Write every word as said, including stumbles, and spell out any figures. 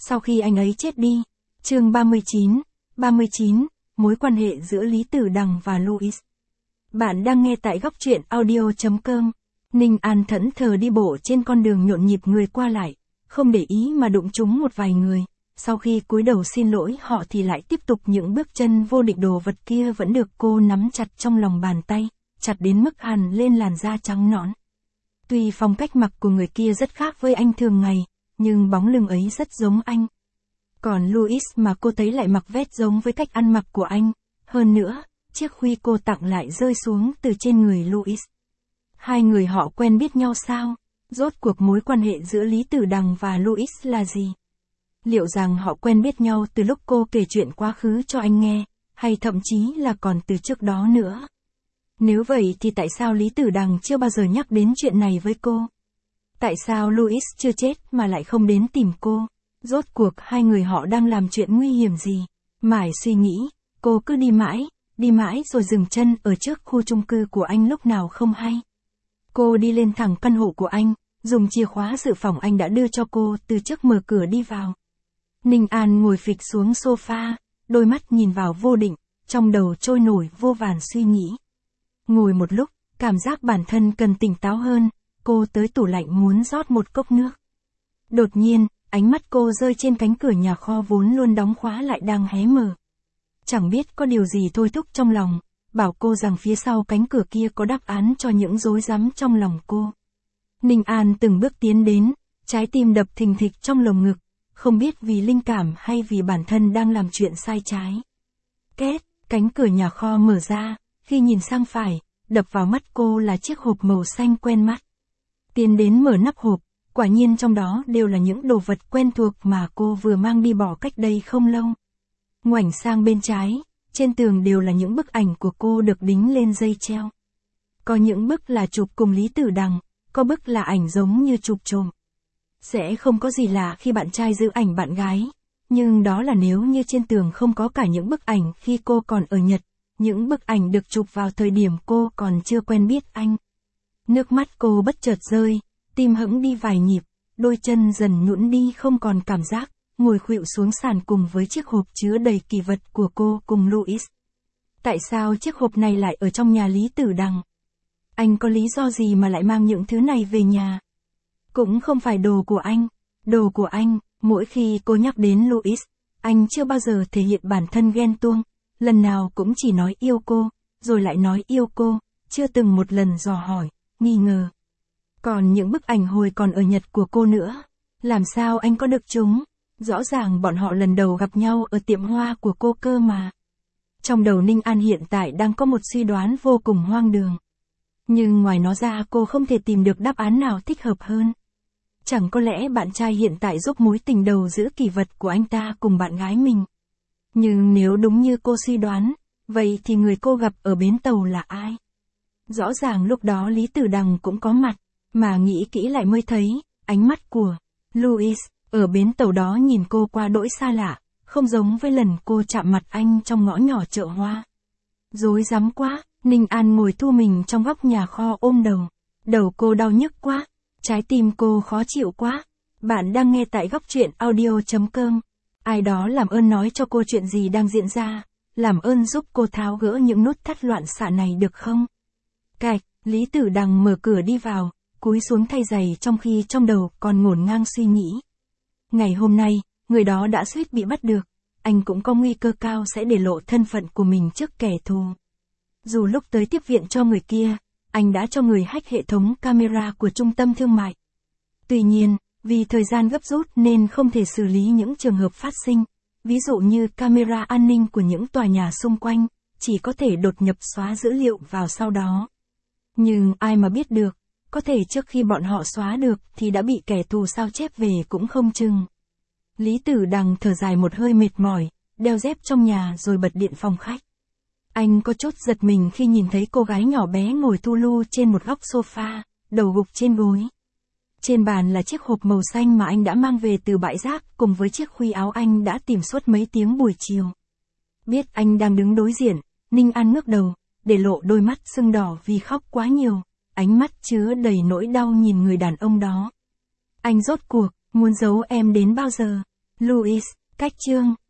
sau khi anh ấy chết đi. Chương ba mươi chín, ba mươi chín, mối quan hệ giữa Lý Tử Đằng và Louis. Bạn đang nghe tại góc truyện audio chấm com. Ninh An thẫn thờ đi bộ trên con đường nhộn nhịp người qua lại, không để ý mà đụng trúng một vài người. Sau khi cúi đầu xin lỗi họ thì lại tiếp tục những bước chân vô địch, đồ vật kia vẫn được cô nắm chặt trong lòng bàn tay, chặt đến mức hằn lên làn da trắng nõn. Tuy phong cách mặc của người kia rất khác với anh thường ngày, nhưng bóng lưng ấy rất giống anh. Còn Louis mà cô thấy lại mặc vest giống với cách ăn mặc của anh. Hơn nữa, chiếc khuy cô tặng lại rơi xuống từ trên người Louis. Hai người họ quen biết nhau sao? Rốt cuộc mối quan hệ giữa Lý Tử Đằng và Louis là gì? Liệu rằng họ quen biết nhau từ lúc cô kể chuyện quá khứ cho anh nghe, hay thậm chí là còn từ trước đó nữa? Nếu vậy thì tại sao Lý Tử Đằng chưa bao giờ nhắc đến chuyện này với cô? Tại sao Louis chưa chết mà lại không đến tìm cô? Rốt cuộc hai người họ đang làm chuyện nguy hiểm gì? Mãi suy nghĩ, cô cứ đi mãi, đi mãi rồi dừng chân ở trước khu chung cư của anh lúc nào không hay. Cô đi lên thẳng căn hộ của anh, dùng chìa khóa dự phòng anh đã đưa cho cô từ trước mở cửa đi vào. Ninh An ngồi phịch xuống sofa, đôi mắt nhìn vào vô định, trong đầu trôi nổi vô vàn suy nghĩ. Ngồi một lúc, cảm giác bản thân cần tỉnh táo hơn, cô tới tủ lạnh muốn rót một cốc nước. Đột nhiên, ánh mắt cô rơi trên cánh cửa nhà kho vốn luôn đóng khóa lại đang hé mở. Chẳng biết có điều gì thôi thúc trong lòng, bảo cô rằng phía sau cánh cửa kia có đáp án cho những rối rắm trong lòng cô. Ninh An từng bước tiến đến, trái tim đập thình thịch trong lồng ngực, không biết vì linh cảm hay vì bản thân đang làm chuyện sai trái. Két, cánh cửa nhà kho mở ra, khi nhìn sang phải, đập vào mắt cô là chiếc hộp màu xanh quen mắt. Tiến đến mở nắp hộp, quả nhiên trong đó đều là những đồ vật quen thuộc mà cô vừa mang đi bỏ cách đây không lâu. Ngoảnh sang bên trái, trên tường đều là những bức ảnh của cô được đính lên dây treo. Có những bức là chụp cùng Lý Tử Đằng, có bức là ảnh giống như chụp trộm. Sẽ không có gì lạ khi bạn trai giữ ảnh bạn gái, nhưng đó là nếu như trên tường không có cả những bức ảnh khi cô còn ở Nhật, những bức ảnh được chụp vào thời điểm cô còn chưa quen biết anh. Nước mắt cô bất chợt rơi, tim hững đi vài nhịp, đôi chân dần nhũn đi không còn cảm giác, ngồi khuỵu xuống sàn cùng với chiếc hộp chứa đầy kỷ vật của cô cùng Louis. Tại sao chiếc hộp này lại ở trong nhà Lý Tử Đằng? Anh có lý do gì mà lại mang những thứ này về nhà? Cũng không phải đồ của anh, đồ của anh. Mỗi khi cô nhắc đến Louis, anh chưa bao giờ thể hiện bản thân ghen tuông, lần nào cũng chỉ nói yêu cô, rồi lại nói yêu cô, chưa từng một lần dò hỏi, nghi ngờ. Còn những bức ảnh hồi còn ở Nhật của cô nữa, làm sao anh có được chúng? Rõ ràng bọn họ lần đầu gặp nhau ở tiệm hoa của cô cơ mà. Trong đầu Ninh An hiện tại đang có một suy đoán vô cùng hoang đường. Nhưng ngoài nó ra cô không thể tìm được đáp án nào thích hợp hơn. Chẳng có lẽ bạn trai hiện tại giúp mối tình đầu giữ kỷ vật của anh ta cùng bạn gái mình. Nhưng nếu đúng như cô suy đoán, vậy thì người cô gặp ở bến tàu là ai? Rõ ràng lúc đó Lý Tử Đằng cũng có mặt, mà nghĩ kỹ lại mới thấy, ánh mắt của Louis ở bến tàu đó nhìn cô qua đỗi xa lạ, không giống với lần cô chạm mặt anh trong ngõ nhỏ chợ hoa. Rối rắm quá, Ninh An ngồi thu mình trong góc nhà kho ôm đầu. Đầu cô đau nhức quá, trái tim cô khó chịu quá. Bạn đang nghe tại góc truyện audio chấm com. Ai đó làm ơn nói cho cô chuyện gì đang diễn ra, làm ơn giúp cô tháo gỡ những nút thắt loạn xạ này được không? Cạch, Lý Tử Đằng mở cửa đi vào, cúi xuống thay giày trong khi trong đầu còn ngổn ngang suy nghĩ. Ngày hôm nay, người đó đã suýt bị bắt được, anh cũng có nguy cơ cao sẽ để lộ thân phận của mình trước kẻ thù. Dù lúc tới tiếp viện cho người kia, anh đã cho người hack hệ thống camera của trung tâm thương mại. Tuy nhiên, vì thời gian gấp rút nên không thể xử lý những trường hợp phát sinh, ví dụ như camera an ninh của những tòa nhà xung quanh, chỉ có thể đột nhập xóa dữ liệu vào sau đó. Nhưng ai mà biết được, có thể trước khi bọn họ xóa được thì đã bị kẻ thù sao chép về cũng không chừng. Lý Tử Đằng thở dài một hơi mệt mỏi, đeo dép trong nhà rồi bật điện phòng khách. Anh có chút giật mình khi nhìn thấy cô gái nhỏ bé ngồi thu lu trên một góc sofa, đầu gục trên gối. Trên bàn là chiếc hộp màu xanh mà anh đã mang về từ bãi rác cùng với chiếc khuy áo anh đã tìm suốt mấy tiếng buổi chiều. Biết anh đang đứng đối diện, Ninh An ngước đầu, để lộ đôi mắt sưng đỏ vì khóc quá nhiều, ánh mắt chứa đầy nỗi đau nhìn người đàn ông đó. Anh rốt cuộc, muốn giấu em đến bao giờ? Louis, cách chương